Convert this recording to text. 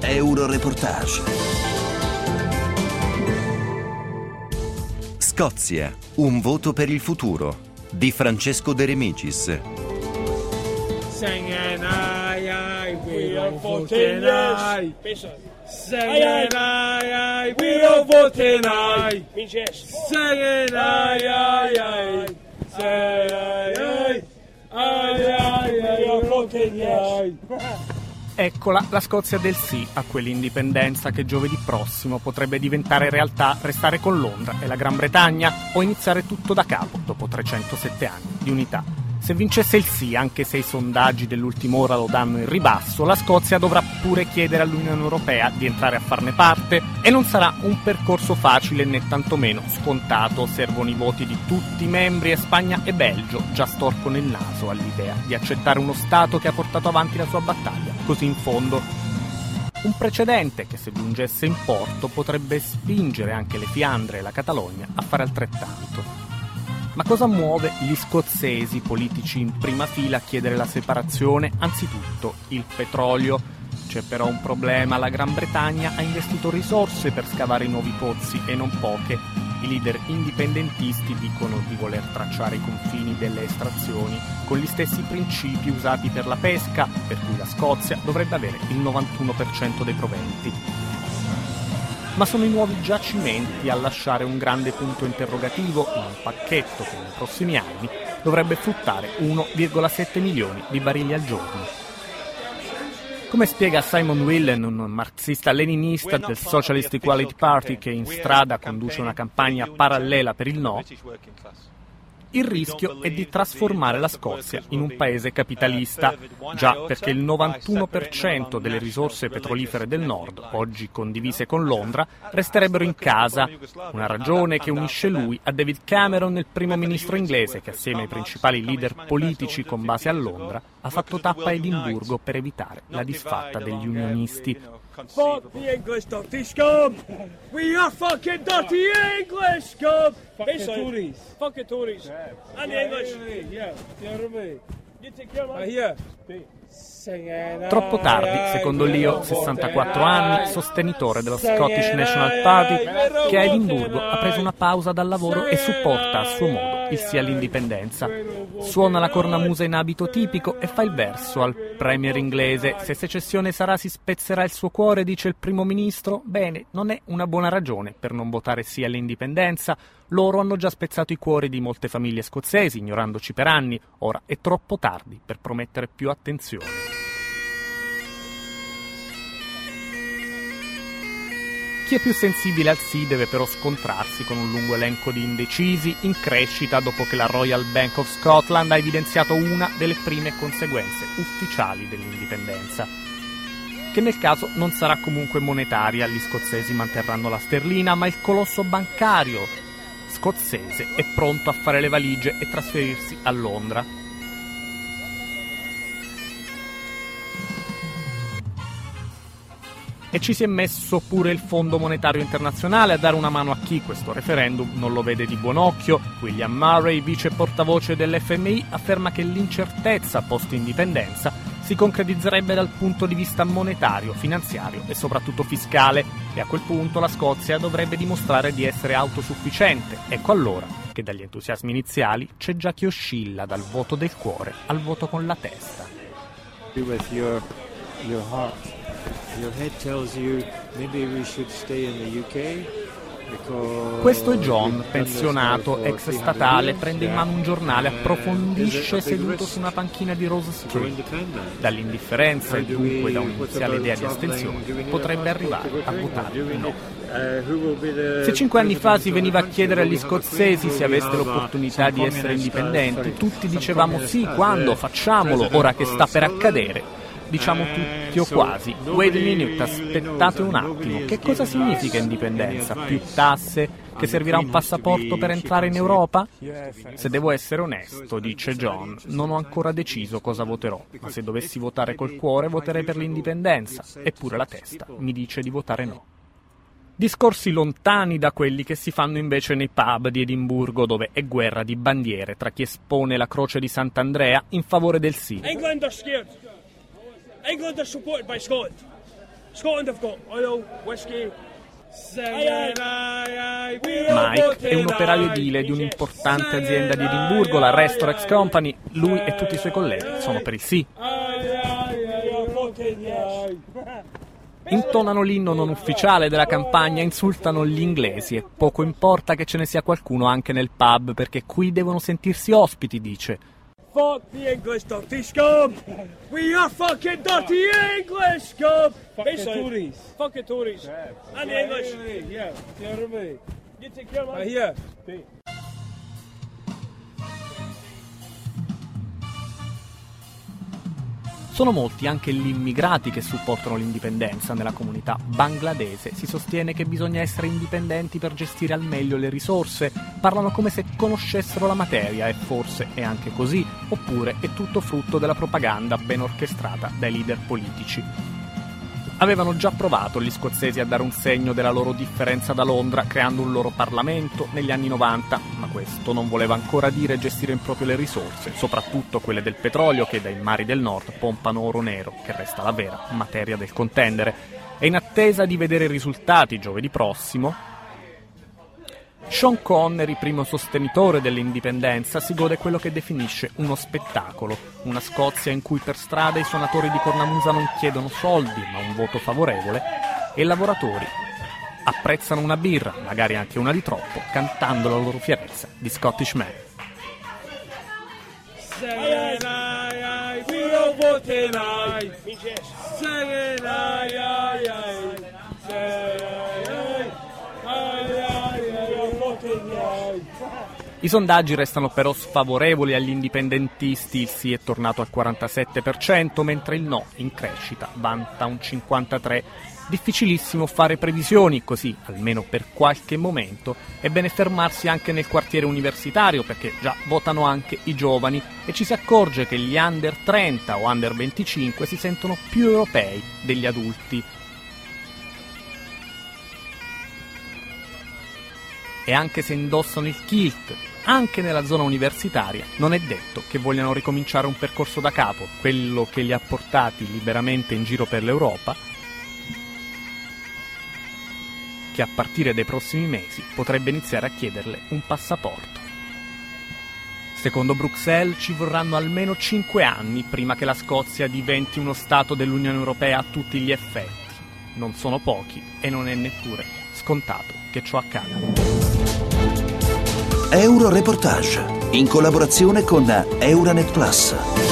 Euroreportage. Scozia, un voto per il futuro di Francesco De Remicis. Singing aye aye, we are voting aye. Singing aye aye, we are voting aye. Singing aye aye aye, say aye aye, aye aye, we are voting aye. Eccola la Scozia del sì a quell'indipendenza che giovedì prossimo potrebbe diventare realtà, restare con Londra e la Gran Bretagna o iniziare tutto da capo dopo 307 anni di unità. Se vincesse il sì, anche se i sondaggi dell'ultima ora lo danno in ribasso, la Scozia dovrà pure chiedere all'Unione Europea di entrare a farne parte e non sarà un percorso facile né tantomeno scontato. Servono i voti di tutti i membri e Spagna e Belgio già storcono il naso all'idea di accettare uno Stato che ha portato avanti la sua battaglia così in fondo. Un precedente che, se giungesse in porto, potrebbe spingere anche le Fiandre e la Catalogna a fare altrettanto. Ma cosa muove gli scozzesi, politici in prima fila, a chiedere la separazione? Anzitutto il petrolio. C'è però un problema: la Gran Bretagna ha investito risorse per scavare i nuovi pozzi e non poche. I leader indipendentisti dicono di voler tracciare i confini delle estrazioni con gli stessi principi usati per la pesca, per cui la Scozia dovrebbe avere il 91% dei proventi. Ma sono i nuovi giacimenti a lasciare un grande punto interrogativo in un pacchetto che nei prossimi anni dovrebbe fruttare 1,7 milioni di barili al giorno. Come spiega Simon Willen, un marxista-leninista del Socialist Equality Party che in strada conduce una campagna parallela per il no, il rischio è di trasformare la Scozia in un paese capitalista, già perché il 91% delle risorse petrolifere del nord, oggi condivise con Londra, resterebbero in casa, una ragione che unisce lui a David Cameron, il primo ministro inglese che assieme ai principali leader politici con base a Londra ha fatto tappa a Edimburgo per evitare la disfatta degli unionisti. Fuck the English dirty scum! We are fucking dirty English scum! Fuck the Tories! Fuck the Tories! And the English! Yeah, you take care of my... Here! Troppo tardi, secondo Leo, 64 anni, sostenitore dello Scottish National Party, che a Edimburgo ha preso una pausa dal lavoro e supporta a suo modo il sì all'indipendenza. Suona la cornamusa in abito tipico e fa il verso al premier inglese. Se secessione sarà, si spezzerà il suo cuore, dice il primo ministro. Bene, non è una buona ragione per non votare sì all'indipendenza. Loro hanno già spezzato i cuori di molte famiglie scozzesi, ignorandoci per anni. Ora è troppo tardi per promettere più attenzione. Chi è più sensibile al sì deve però scontrarsi con un lungo elenco di indecisi in crescita dopo che la Royal Bank of Scotland ha evidenziato una delle prime conseguenze ufficiali dell'indipendenza, che nel caso non sarà comunque monetaria. Gli scozzesi manterranno la sterlina, ma il colosso bancario scozzese è pronto a fare le valigie e trasferirsi a Londra. E ci si è messo pure il Fondo Monetario Internazionale a dare una mano a chi questo referendum non lo vede di buon occhio. William Murray, vice portavoce dell'FMI, afferma che l'incertezza post-indipendenza si concretizzerebbe dal punto di vista monetario, finanziario e soprattutto fiscale, e a quel punto la Scozia dovrebbe dimostrare di essere autosufficiente. Ecco allora che dagli entusiasmi iniziali c'è già chi oscilla dal voto del cuore al voto con la testa. With your heart. Your head tells you maybe we should stay in the UK. Questo è John, pensionato, ex statale, prende in mano un giornale, approfondisce seduto su una panchina di Rose Street. Dall'indifferenza e dunque da un'iniziale idea di astensione potrebbe arrivare a votare no. Se 5 anni fa si veniva a chiedere agli scozzesi se aveste l'opportunità di essere indipendenti, tutti dicevamo sì, quando, facciamolo, ora che sta per accadere. Diciamo tutti o quasi. Wait a minute, aspettate un attimo. Che cosa significa indipendenza? Più tasse? Che servirà un passaporto per entrare in Europa? Se devo essere onesto, dice John, non ho ancora deciso cosa voterò, ma se dovessi votare col cuore voterei per l'indipendenza, eppure la testa mi dice di votare no. Discorsi lontani da quelli che si fanno invece nei pub di Edimburgo, dove è guerra di bandiere tra chi espone la croce di Sant'Andrea in favore del sì. England are scared. England are supported by Scotland. Scotland have got oil, whiskey. Mike è un operaio edile di un'importante azienda di Edimburgo, la Restorex Company. Lui e tutti i suoi colleghi sono per il sì. Intonano l'inno non ufficiale della campagna, insultano gli inglesi e poco importa che ce ne sia qualcuno anche nel pub, perché qui devono sentirsi ospiti, dice. Fuck the English dirty scum! We are fucking dirty English scum! Fuck the Tories. Fuck the Tories. And the English. Yeah, you me. You take care, man. Here. Sono molti anche gli immigrati che supportano l'indipendenza. Nella comunità bangladese si sostiene che bisogna essere indipendenti per gestire al meglio le risorse. Parlano come se conoscessero la materia e forse è anche così, oppure è tutto frutto della propaganda ben orchestrata dai leader politici. Avevano già provato gli scozzesi a dare un segno della loro differenza da Londra creando un loro Parlamento negli anni 90, ma questo non voleva ancora dire gestire in proprio le risorse, soprattutto quelle del petrolio che dai mari del nord pompano oro nero, che resta la vera materia del contendere. E in attesa di vedere i risultati giovedì prossimo, Sean Connery, primo sostenitore dell'indipendenza, si gode quello che definisce uno spettacolo, una Scozia in cui per strada i suonatori di cornamusa non chiedono soldi ma un voto favorevole e i lavoratori apprezzano una birra, magari anche una di troppo, cantando la loro fierezza di Scottish Man. I sondaggi restano però sfavorevoli agli indipendentisti, il sì è tornato al 47%, mentre il no, in crescita, vanta un 53%. Difficilissimo fare previsioni, così, almeno per qualche momento, è bene fermarsi anche nel quartiere universitario, perché già votano anche i giovani e ci si accorge che gli under 30 o under 25 si sentono più europei degli adulti. E anche se indossano il kilt, anche nella zona universitaria, non è detto che vogliano ricominciare un percorso da capo, quello che li ha portati liberamente in giro per l'Europa, che a partire dai prossimi mesi potrebbe iniziare a chiederle un passaporto. Secondo Bruxelles ci vorranno almeno 5 anni prima che la Scozia diventi uno Stato dell'Unione Europea a tutti gli effetti. Non sono pochi e non è neppure scontato che ciò accada. Euroreportage, in collaborazione con Euranet Plus.